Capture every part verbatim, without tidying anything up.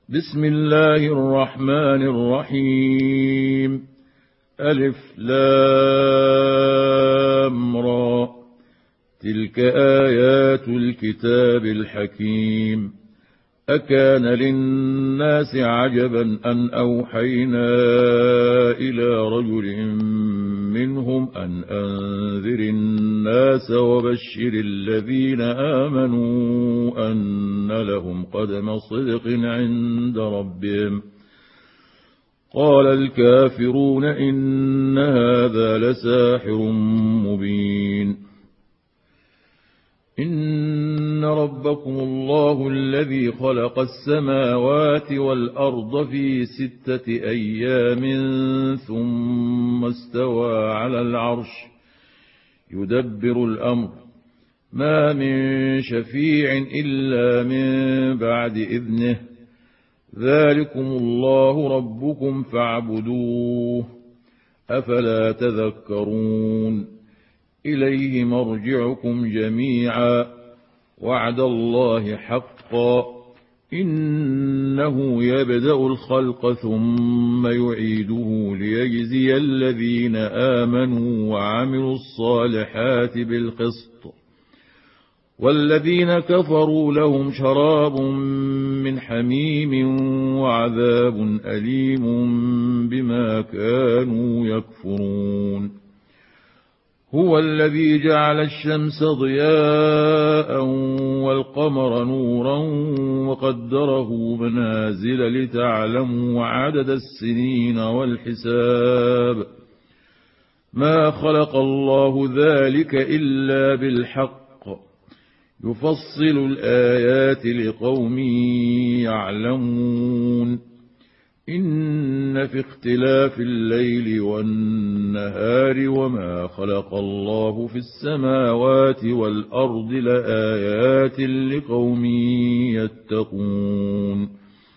بسم الله الرحمن الرحيم. ألف لام را. تلك آيات الكتاب الحكيم. أكان للناس عجبا أن أوحينا إلى رجل منهم أن أنذر الناس وبشر الذين آمنوا أن لهم قدم صدق عند ربهم. قال الكافرون إن هذا لساحر مبين. إن ربكم الله الذي خلق السماوات والأرض في ستة أيام ثم استوى على العرش يدبر الأمر ما من شفيع إلا من بعد إذنه ذلكم الله ربكم فاعبدوه أفلا تذكرون. إليه مرجعكم جميعا وعد الله حقا إنه يبدأ الخلق ثم يعيده ليجزي الذين آمنوا وعملوا الصالحات بالقسط والذين كفروا لهم شراب من حميم وعذاب أليم بما كانوا يكفرون. هو الذي جعل الشمس ضياء والقمر نورا وقدره منازل لتعلموا عدد السنين والحساب. ما خلق الله ذلك إلا بالحق يفصل الآيات لقوم يعلمون. إن في اختلاف الليل والنهار وما خلق الله في السماوات والأرض لآيات لقوم يتقون.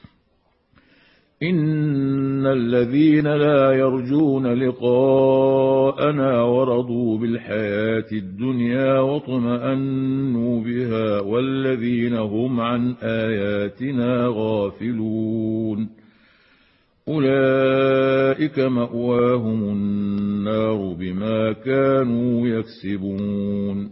إن الذين لا يرجون لقاءنا ورضوا بالحياة الدنيا واطمأنوا بها والذين هم عن آياتنا غافلون أولئك مأواهم النار بما كانوا يكسبون.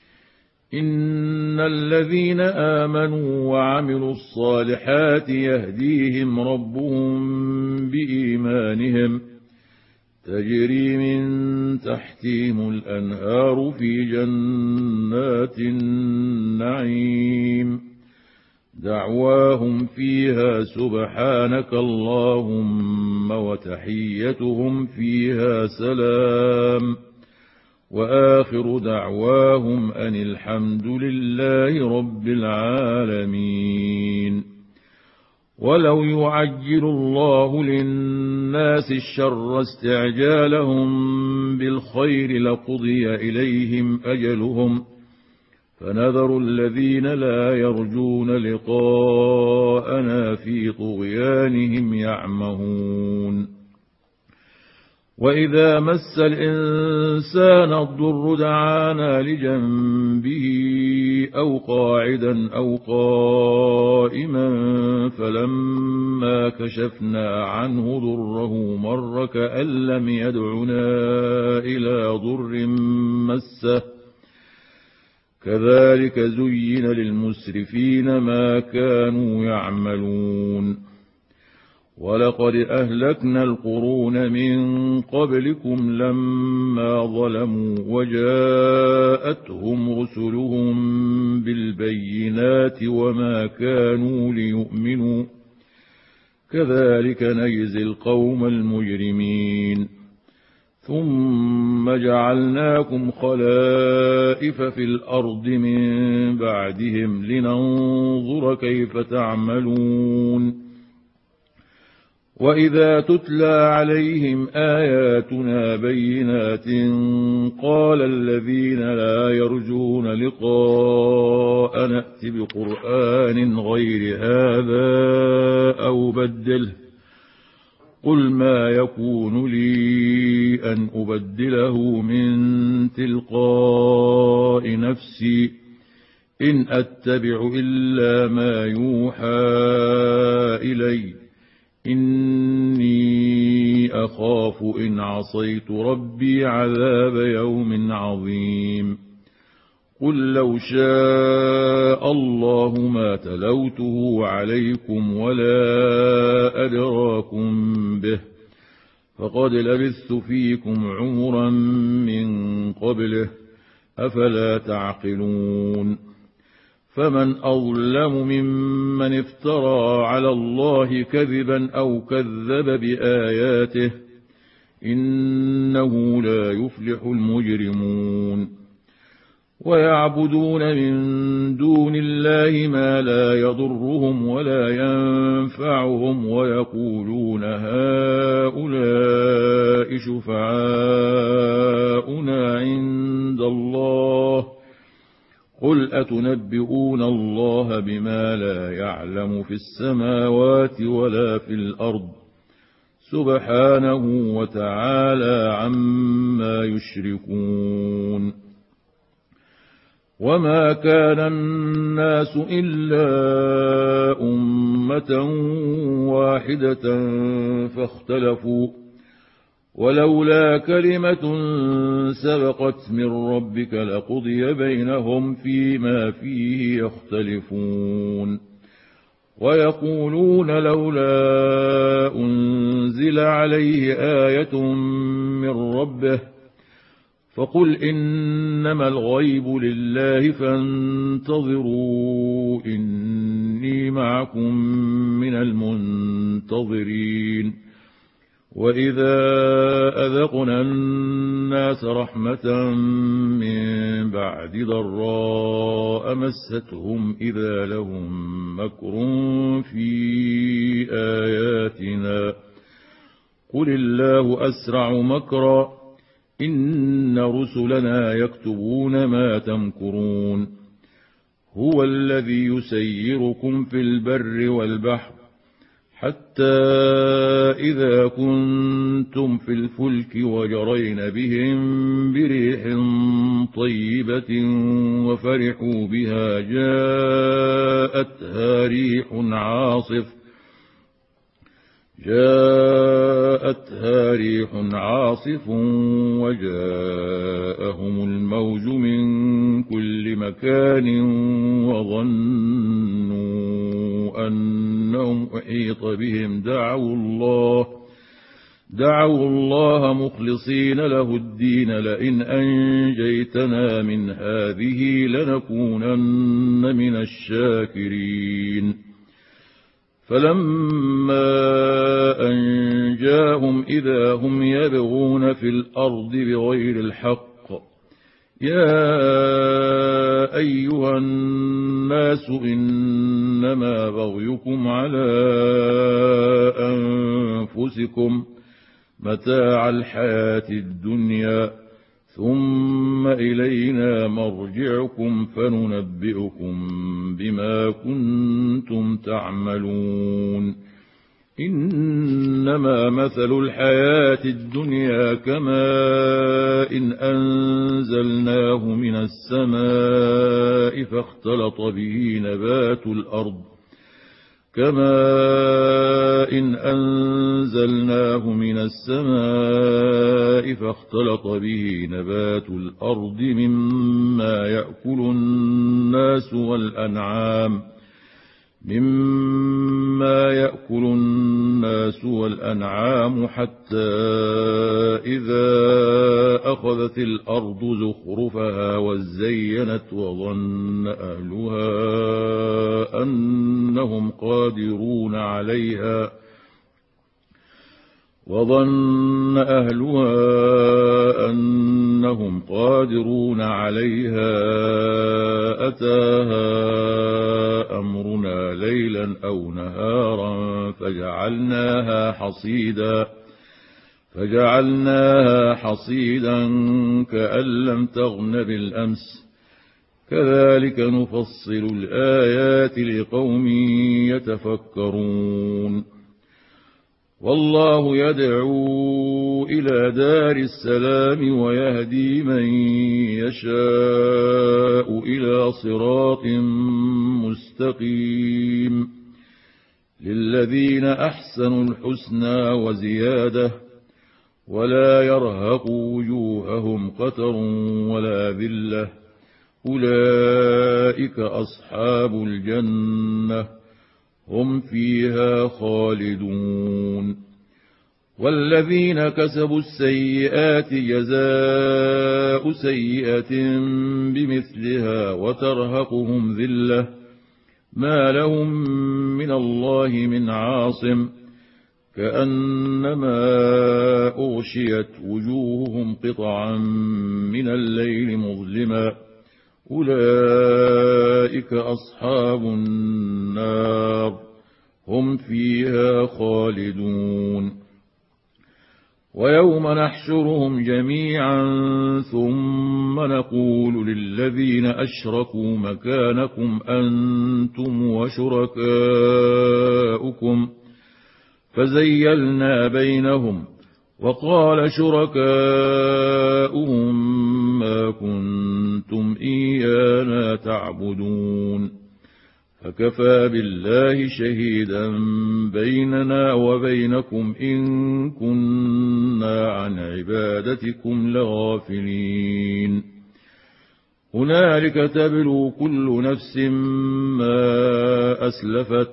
إن الذين آمنوا وعملوا الصالحات يهديهم ربهم بإيمانهم تجري من تحتهم الأنهار في جنات النعيم دعواهم فيها سبحانك اللهم وتحيتهم فيها سلام وآخر دعواهم أن الحمد لله رب العالمين. ولو يعجل الله للناس الشر استعجالهم بالخير لقضي إليهم أجلهم فنذر الذين لا يرجون لقاءنا في طغيانهم يعمهون. وإذا مس الإنسان الضر دعانا لجنبه أو قاعدا أو قائما فلما كشفنا عنه ضره مر كأن لم يدعنا إلى ضر مسه كذلك زين للمسرفين ما كانوا يعملون. ولقد أهلكنا القرون من قبلكم لما ظلموا وجاءتهم رسلهم بالبينات وما كانوا ليؤمنوا كذلك نجزي القوم المجرمين. ثم جعلناكم خلائف في الأرض من بعدهم لننظر كيف تعملون. وإذا تتلى عليهم آياتنا بينات قال الذين لا يرجون لقاء نأت بقرآن غير هذا أو بدله قل ما يكون لي أن أبدله من تلقاء نفسي إن أتبع إلا ما يوحى إلي إني أخاف إن عصيت ربي عذاب يوم عظيم قل لو شاء الله ما تلوته عليكم ولا أدراكم به فقد لبثت فيكم عمرا من قبله أفلا تعقلون فمن أظلم ممن افترى على الله كذبا أو كذب بآياته إنه لا يفلح المجرمون ويعبدون من دون الله ما لا يضرهم ولا ينفعهم ويقولون هؤلاء شفعاؤنا عند الله قل أتنبئون الله بما لا يعلم في السماوات ولا في الأرض سبحانه وتعالى عما يشركون وما كان الناس إلا أمة واحدة فاختلفوا ولولا كلمة سبقت من ربك لقضي بينهم فيما فيه يختلفون ويقولون لولا أنزل عليه آية من ربه فقل إنما الغيب لله فانتظروا إني معكم من المنتظرين وإذا أذقنا الناس رحمة من بعد ضراء مستهم إذا لهم مكر في آياتنا قل الله أسرع مكرا إن رسلنا يكتبون ما تمكرون هو الذي يسيركم في البر والبحر حتى إذا كنتم في الفلك وجرين بهم بريح طيبة وفرحوا بها جاءتها ريح عاصف جاءتها ريح عاصف وجاءهم الموج من كل مكان وظنوا أنهم أحيط بهم دعوا الله دعوا الله مخلصين له الدين لئن أنجيتنا من هذه لنكونن من الشاكرين فلما أنجاهم إذا هم يبغون في الأرض بغير الحق يا أيها الناس إنما بغيكم على أنفسكم متاع الحياة الدنيا ثم إلينا مرجعكم فننبئكم بما كنتم تعملون إنما مثل الحياة الدنيا كماء إن أنزلناه من السماء فاختلط به نبات الأرض كماء إن أنزلناه من السماء فاختلط به نبات الأرض مما يأكل الناس والأنعام مما يأكل الناس والأنعام حتى إذا أخذت الأرض زخرفها وزينت وظن أهلها أنهم قادرون عليها وظن أهلها أنهم قادرون عليها أتاها أمرنا ليلا أو نهارا فجعلناها حصيدا فجعلناها حصيدا كأن لم تغن بالأمس كذلك نفصل الآيات لقوم يتفكرون والله يدعو إلى دار السلام ويهدي من يشاء إلى صراط مستقيم للذين أحسنوا الحسنى وزيادة ولا يرهق وجوههم قتر ولا ذلة أولئك أصحاب الجنة هم فيها خالدون والذين كسبوا السيئات جزاء سيئة بمثلها وترهقهم ذلة ما لهم من الله من عاصم كأنما أغشيت وجوههم قطعا من الليل مظلما أولئك أصحاب النار هم فيها خالدون ويوم نحشرهم جميعا ثم نقول للذين أشركوا مكانكم أنتم وشركاؤكم فزيلنا بينهم وقال شركاؤهم ما كنتم إيانا تعبدون فكفى بالله شهيدا بيننا وبينكم إن كنا عن عبادتكم لغافلين هنالك تبلو كل نفس ما أسلفت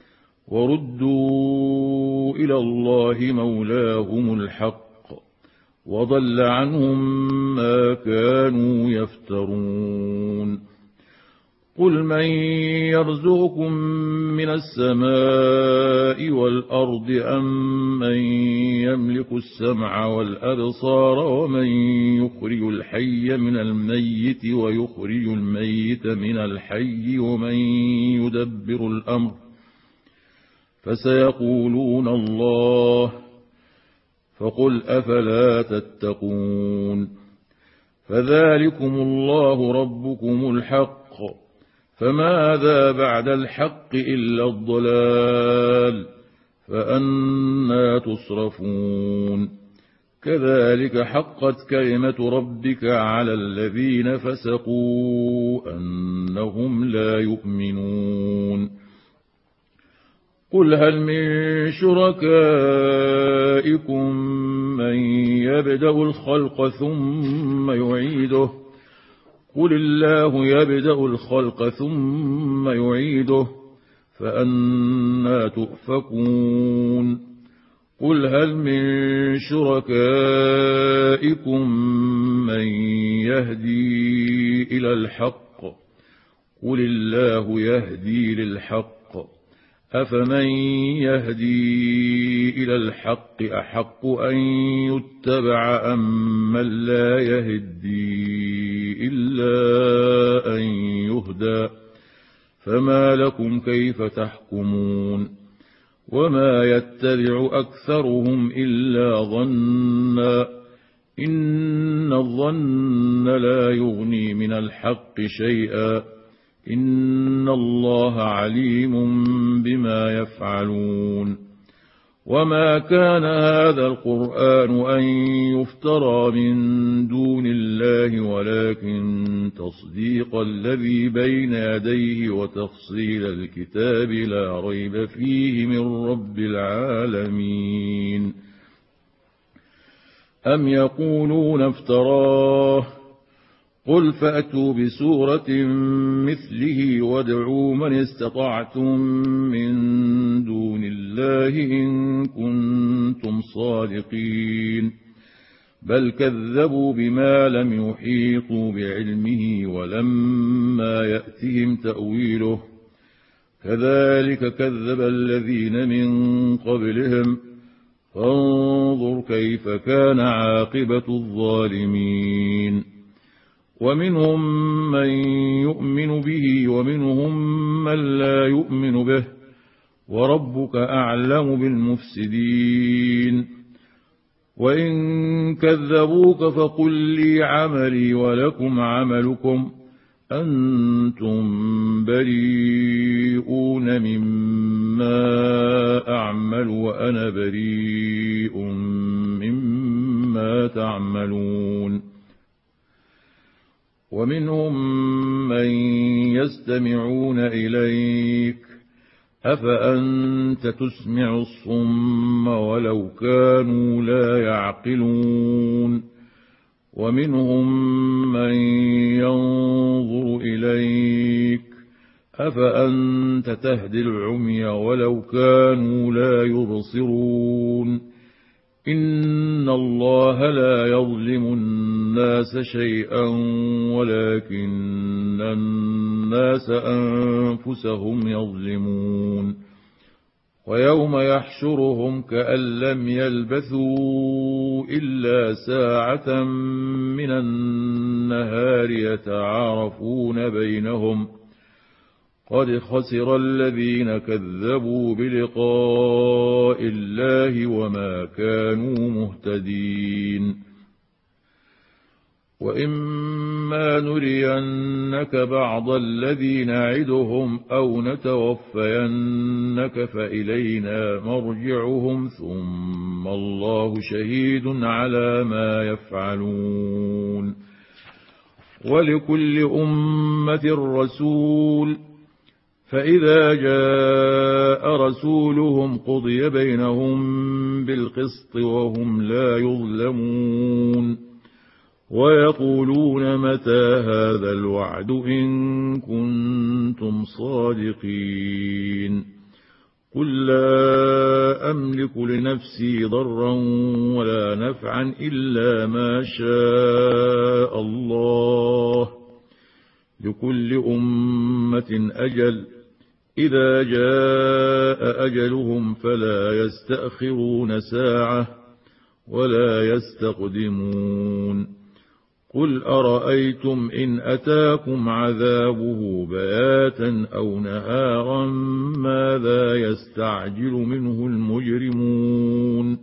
وردوا إلى الله مولاهم الحق وضل عنهم ما كانوا يفترون قل من يرزقكم من السماء والأرض أم من يملك السمع والأبصار ومن يخرج الحي من الميت ويخرج الميت من الحي ومن يدبر الأمر فسيقولون الله فقل أفلا تتقون فذلكم الله ربكم الحق فماذا بعد الحق إلا الضلال فأنى تصرفون كذلك حقت كلمة ربك على الذين فسقوا أنهم لا يؤمنون قل هل من شركائكم من يبدأ الخلق ثم يعيده قل الله يبدأ الخلق ثم يعيده فأنى تؤفكون قل هل من شركائكم من يهدي إلى الحق قل الله يهدي للحق أفمن يهدي إلى الحق أحق أن يتبع أم من لا يهدي إلا أن يهدى فما لكم كيف تحكمون وما يتبع أكثرهم إلا ظنا إن الظن لا يغني من الحق شيئا إن الله عليم بما يفعلون وما كان هذا القرآن أن يفترى من دون الله ولكن تصديق الذي بين يديه وتفصيل الكتاب لا ريب فيه من رب العالمين أم يقولون افتراه قل فأتوا بسورة مثله وادعوا من استطعتم من دون الله إن كنتم صادقين بل كذبوا بما لم يحيطوا بعلمه ولما يأتهم تأويله كذلك كذب الذين من قبلهم فانظر كيف كان عاقبة الظالمين ومنهم من يؤمن به ومنهم من لا يؤمن به وربك أعلم بالمفسدين وإن كذبوك فقل لي عملي ولكم عملكم أنتم بريئون مما أعمل وأنا بريء مما تعملون ومنهم من يستمعون إليك أفأنت تسمع الصم ولو كانوا لا يعقلون ومنهم من ينظر إليك أفأنت تهدي العمي ولو كانوا لا يبصرون إن الله لا يظلم الناس شيئا ولكن الناس أنفسهم يظلمون ويوم يحشرهم كأن لم يلبثوا إلا ساعة من النهار يتعارفون بينهم قد خسر الذين كذبوا بلقاء الله وما كانوا مهتدين وإما نرينك بعض الذي نعدهم أو نتوفينك فإلينا مرجعهم ثم الله شهيد على ما يفعلون ولكل أمة رسول فإذا جاء رسولهم قضي بينهم بالقسط وهم لا يظلمون ويقولون متى هذا الوعد إن كنتم صادقين قل لا أملك لنفسي ضرا ولا نفعا إلا ما شاء الله لكل أمة أجل إذا جاء أجلهم فلا يستأخرون ساعة ولا يستقدمون قل أرأيتم إن أتاكم عذابه بياتا أو نهارا ماذا يستعجل منه المجرمون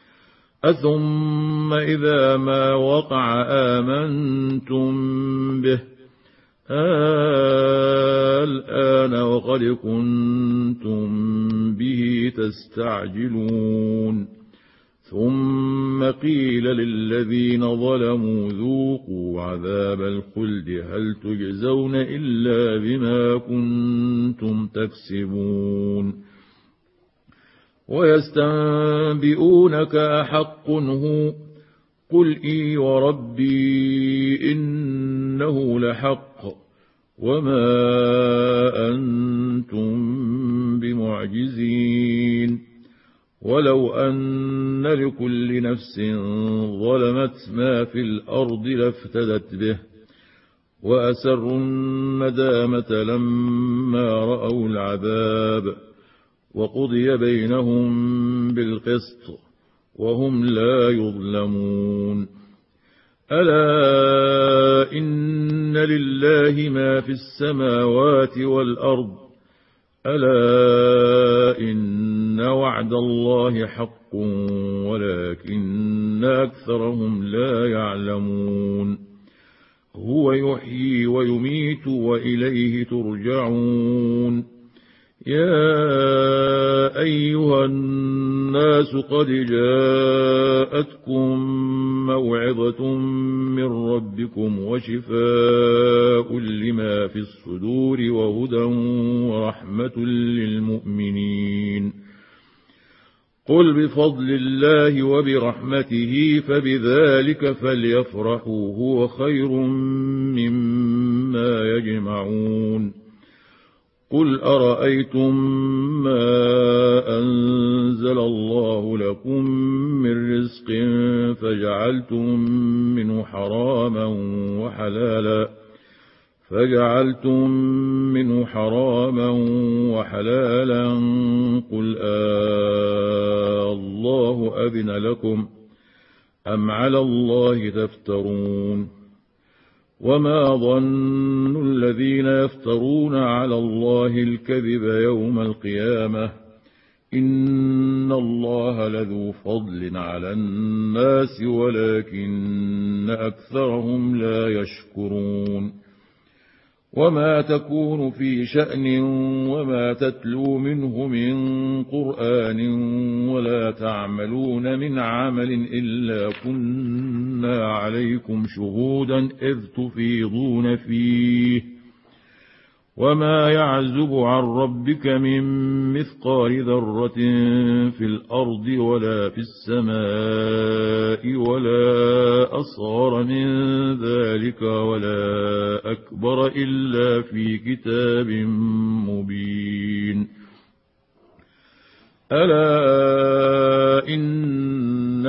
أثم إذا ما وقع آمنتم به الآن وقد كنتم به تستعجلون ثم قيل للذين ظلموا ذوقوا عذاب الخلد هل تجزون إلا بما كنتم تكسبون ويستنبئونك أحق هو قل إي وربي إنه لحق وما أنتم بمعجزين ولو أن لكل نفس ظلمت ما في الأرض لافتدت به وأسروا الندامة لما رأوا العذاب وقضي بينهم بالقسط وهم لا يظلمون ألا إن لله ما في السماوات والأرض ألا إن وعد الله حق ولكن أكثرهم لا يعلمون هو يحيي ويميت وإليه ترجعون يا أيها الناس قد جاءتكم موعظة من ربكم وشفاء لما في الصدور وهدى ورحمة للمؤمنين قل بفضل الله وبرحمته فبذلك فليفرحوا هو خير مما يجمعون قل أرأيتم ما أنزل الله لكم من رزق فجعلتم منه حراما وحلالا فجعلتم منه حراما وحلالا قل آه الله أذن لكم أم على الله تفترون وما ظن الذين يفترون على الله الكذب يوم القيامة إن الله لذو فضل على الناس ولكن أكثرهم لا يشكرون وما تكون في شأن وما تتلو منه من قرآن ولا تعملون من عمل إلا كنا عليكم شهودا إذ تفيضون فيه وما يعزب عن ربك من مثقال ذرة في الأرض ولا في السماء ولا أصغر من ذلك ولا أكبر إلا في كتاب مبين. ألا إن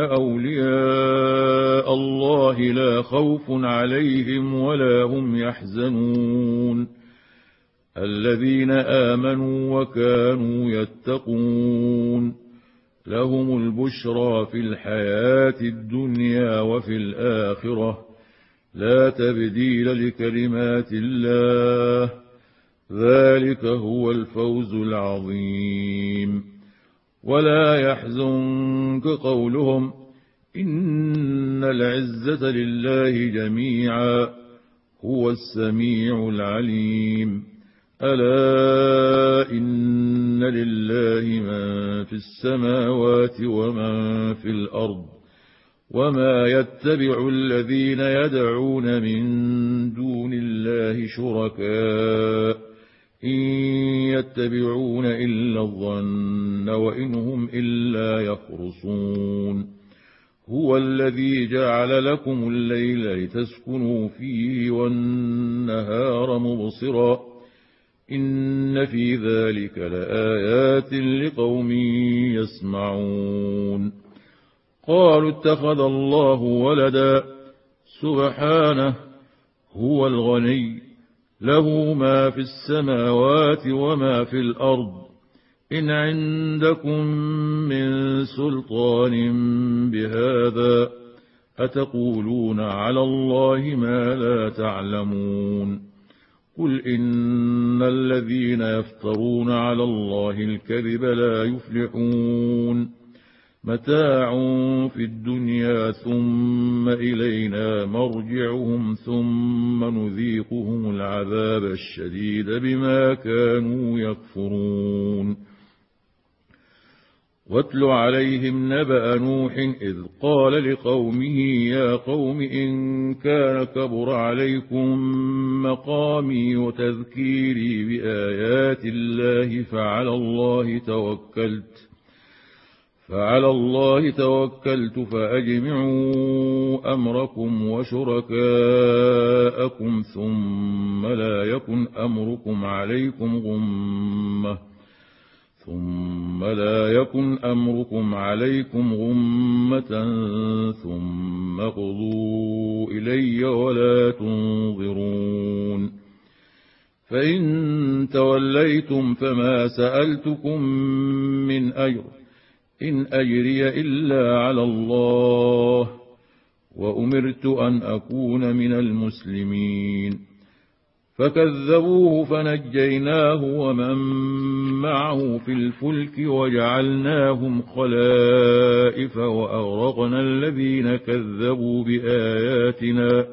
أولياء الله لا خوف عليهم ولا هم يحزنون الذين آمنوا وكانوا يتقون لهم البشرى في الحياة الدنيا وفي الآخرة لا تبديل لكلمات الله ذلك هو الفوز العظيم. ولا يحزنك قولهم إن العزة لله جميعا هو السميع العليم. ألا إن لله من في السماوات ومن في الأرض وما يتبع الذين يدعون من دون الله شركاء إن يتبعون إلا الظن وإن هم إلا يخرصون. هو الذي جعل لكم الليل لتسكنوا فيه والنهار مبصرا إن في ذلك لآيات لقوم يسمعون. قالوا اتخذ الله ولدا سبحانه هو الغني له ما في السماوات وما في الأرض إن عندكم من سلطان بهذا أتقولون على الله ما لا تعلمون. قل إن الذين يفترون على الله الكذب لا يفلحون متاع في الدنيا ثم إلينا مرجعهم ثم نذيقهم العذاب الشديد بما كانوا يكفرون. واتل عليهم نبأ نوح إذ قال لقومه يا قوم إن كان كبر عليكم مقامي وتذكيري بآيات الله فعلى الله توكلت فعلى الله توكلت فأجمعوا أمركم وشركاءكم ثم لا يكن أمركم عليكم غمة ثم لا يكن أمركم عليكم غمة ثم اقضوا إلي ولا تنظرون. فإن توليتم فما سألتكم من أجر إن أجري إلا على الله وأمرت أن أكون من المسلمين. فكذبوه فنجيناه ومن معه في الفلك وجعلناهم خلائف وأغرقنا الذين كذبوا بآياتنا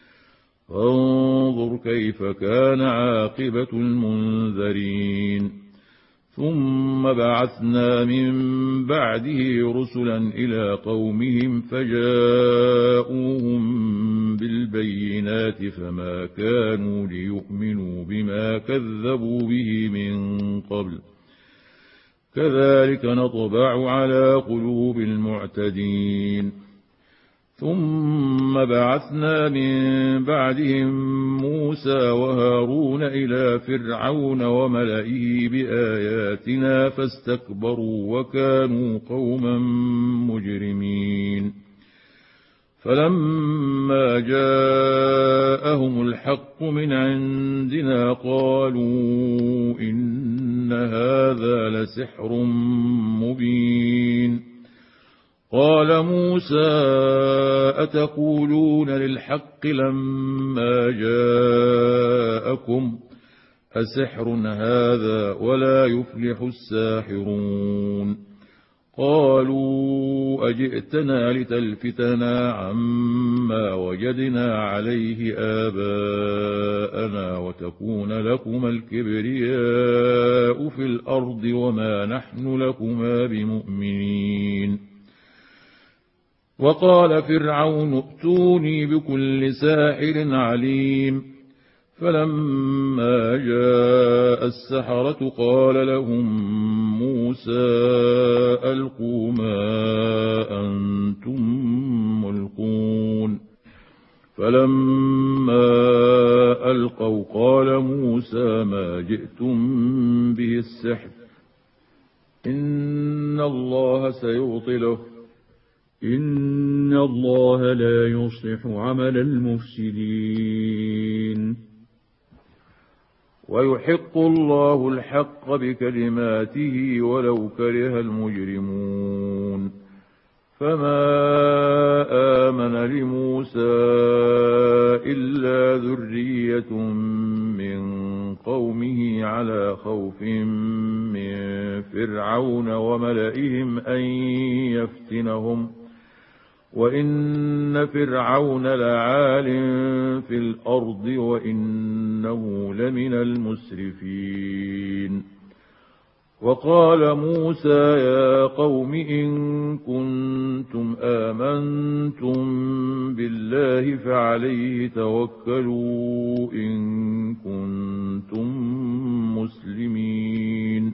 فانظر كيف كان عاقبة المنذرين. ثم بعثنا من بعده رسلا إلى قومهم فجاءوهم بالبينات فما كانوا ليؤمنوا بما كذبوا به من قبل كذلك نطبع على قلوب المعتدين. ثم بعثنا من بعدهم موسى وهارون إلى فرعون وملئه بآياتنا فاستكبروا وكانوا قوما مجرمين. فلما جاءهم الحق من عندنا قالوا إن هذا لسحر مبين. قال موسى أتقولون للحق لما جاءكم أسحر هذا ولا يفلح الساحرون. قالوا أجئتنا لتلفتنا عما وجدنا عليه آباءنا وتكون لكما الكبرياء في الأرض وما نحن لكما بمؤمنين. وقال فرعون ائتوني بكل ساحر عليم فلما جاء السحرة قال لهم موسى ألقوا ما أنتم ملقون فلما ألقوا قال موسى ما جئتم به السحر إن الله سيبطله إن الله لا يصلح عمل المفسدين ويحق الله الحق بكلماته ولو كره المجرمون فما آمن لموسى إلا ذرية من قومه على خوف من فرعون وملئهم أن يفتنهم وإن فرعون لعال في الأرض وإنه لمن المسرفين وقال موسى يا قوم إن كنتم آمنتم بالله فعليه توكلوا إن كنتم مسلمين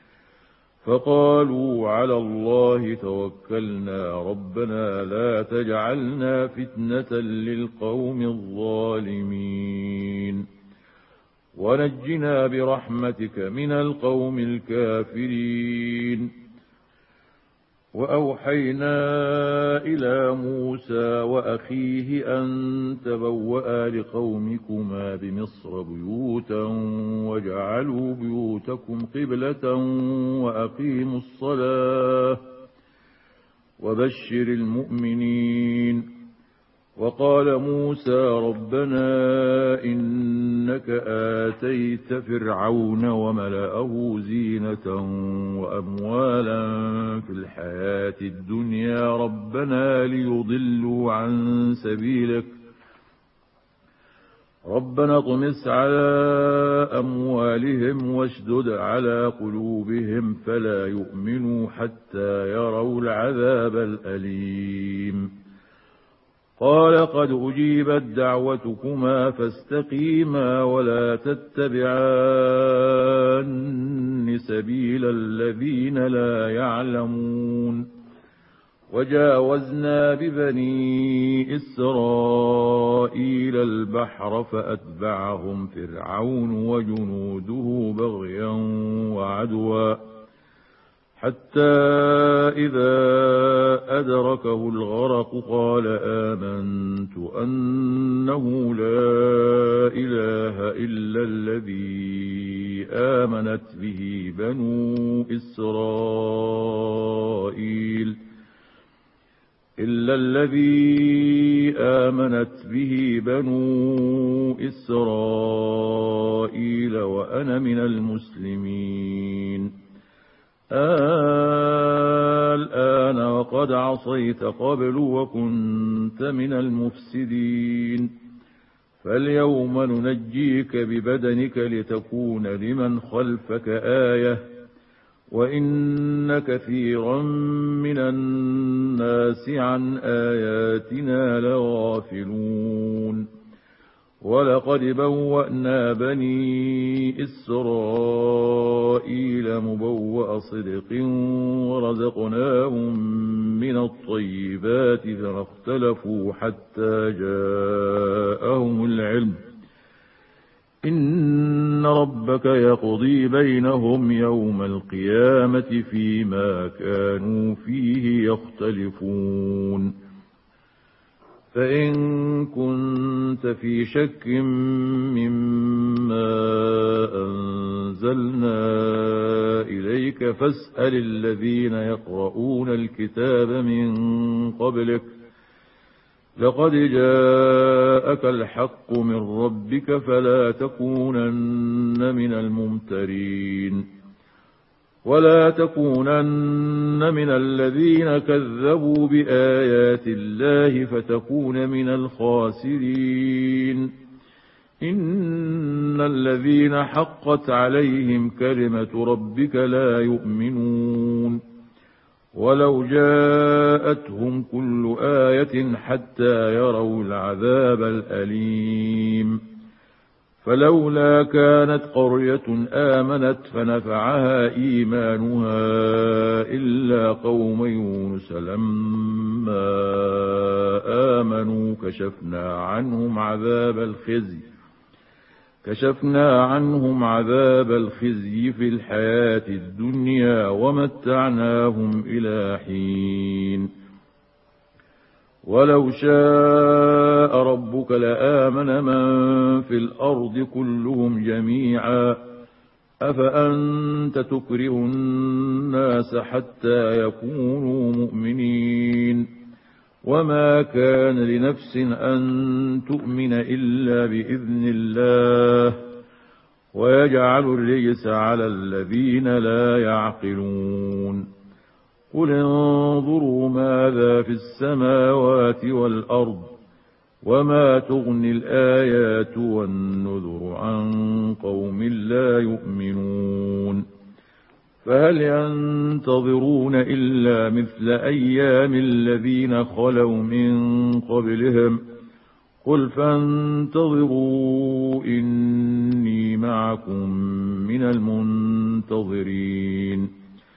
فقالوا على الله توكلنا ربنا لا تجعلنا فتنة للقوم الظالمين ونجنا برحمتك من القوم الكافرين وأوحينا إلى موسى وأخيه أن تبوأ لقومكما بمصر بيوتا واجعلوا بيوتكم قبلة وأقيموا الصلاة وبشر المؤمنين وقال موسى ربنا إنك آتيت فرعون وملأه زينة وأموالا في الحياة الدنيا ربنا ليضلوا عن سبيلك ربنا اطمس على أموالهم واشدد على قلوبهم فلا يؤمنوا حتى يروا العذاب الأليم قال قد أجيبت دعوتكما فاستقيما ولا تتبعان سبيل الذين لا يعلمون وجاوزنا ببني إسرائيل البحر فأتبعهم فرعون وجنوده بغيا وعدوا حتى إذا أدركه الغرق قال آمنت أنه لا إله إلا الذي آمنت به بنو إسرائيل إلا الذي آمنت به بنو إسرائيل وأنا من المسلمين الآن وقد عصيت قبل وكنت من المفسدين فاليوم ننجيك ببدنك لتكون لمن خلفك آية وإن كثيرا من الناس عن آياتنا لغافلون ولقد بوأنا بني إسرائيل مبوأ صدق ورزقناهم من الطيبات فما اختلفوا حتى جاءهم العلم إن ربك يقضي بينهم يوم القيامة فيما كانوا فيه يختلفون فإن كنت في شك مما أنزلنا إليك فاسأل الذين يقرؤون الكتاب من قبلك لقد جاءك الحق من ربك فلا تكونن من الممترين ولا تكونن من الذين كذبوا بآيات الله فتكون من الخاسرين إن الذين حقت عليهم كلمة ربك لا يؤمنون ولو جاءتهم كل آية حتى يروا العذاب الأليم فلولا كانت قرية آمنت فنفعها إيمانها إلا قوم يونس لما آمنوا كشفنا عنهم عذاب الخزي كشفنا عنهم عذاب الخزي في الحياة الدنيا ومتعناهم إلى حين ولو شاء ربك لآمن من في الأرض كلهم جميعا أفأنت تكره الناس حتى يكونوا مؤمنين وما كان لنفس أن تؤمن إلا بإذن الله ويجعل الرجس على الذين لا يعقلون قل انظروا ماذا في السماوات والأرض وما تغني الآيات والنذر عن قوم لا يؤمنون فهل ينتظرون إلا مثل أيام الذين خلوا من قبلهم قل فانتظروا إني معكم من المنتظرين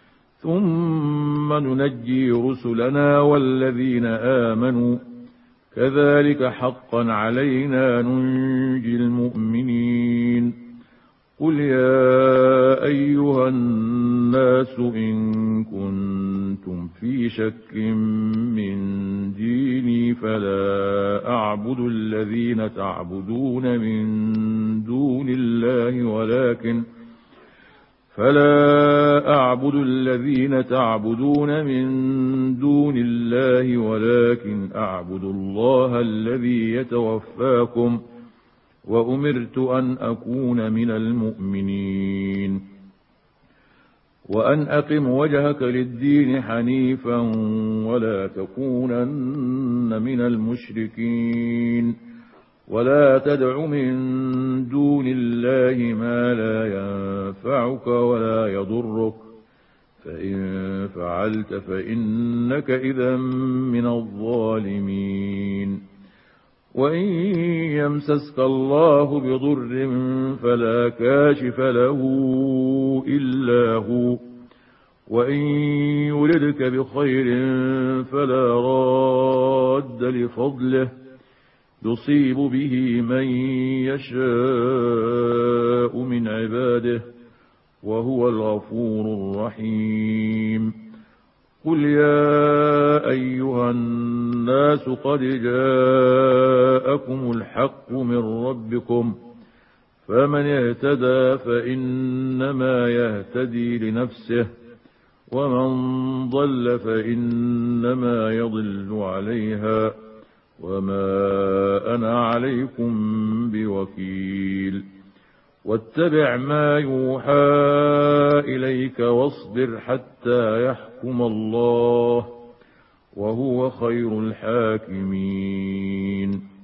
ثم ننجي رسلنا والذين آمنوا كذلك حقا علينا ننجي المؤمنين قل يا أيها الناس إن كنتم في شك من ديني فلا أعبد الذين تعبدون من دون الله ولكن فلا أعبد الذين تعبدون من دون الله ولكن أعبد الله الذي يتوفاكم وأمرت أن أكون من المؤمنين وأن أقم وجهك للدين حنيفا ولا تكونن من المشركين ولا تدع من دون الله ما لا ينفعك ولا يضرك فإن فعلت فإنك إذا من الظالمين وإن يمسسك الله بضر فلا كاشف له إلا هو وإن يردك بخير فلا راد لفضله يصيب به من يشاء من عباده وهو الغفور الرحيم قل يا أيها الناس قد جاءكم الحق من ربكم فمن اهتدى فإنما يهتدي لنفسه ومن ضل فإنما يضل عليها وما أنا عليكم بوكيل واتبع ما يوحى إليك واصبر حتى يحكم الله وهو خير الحاكمين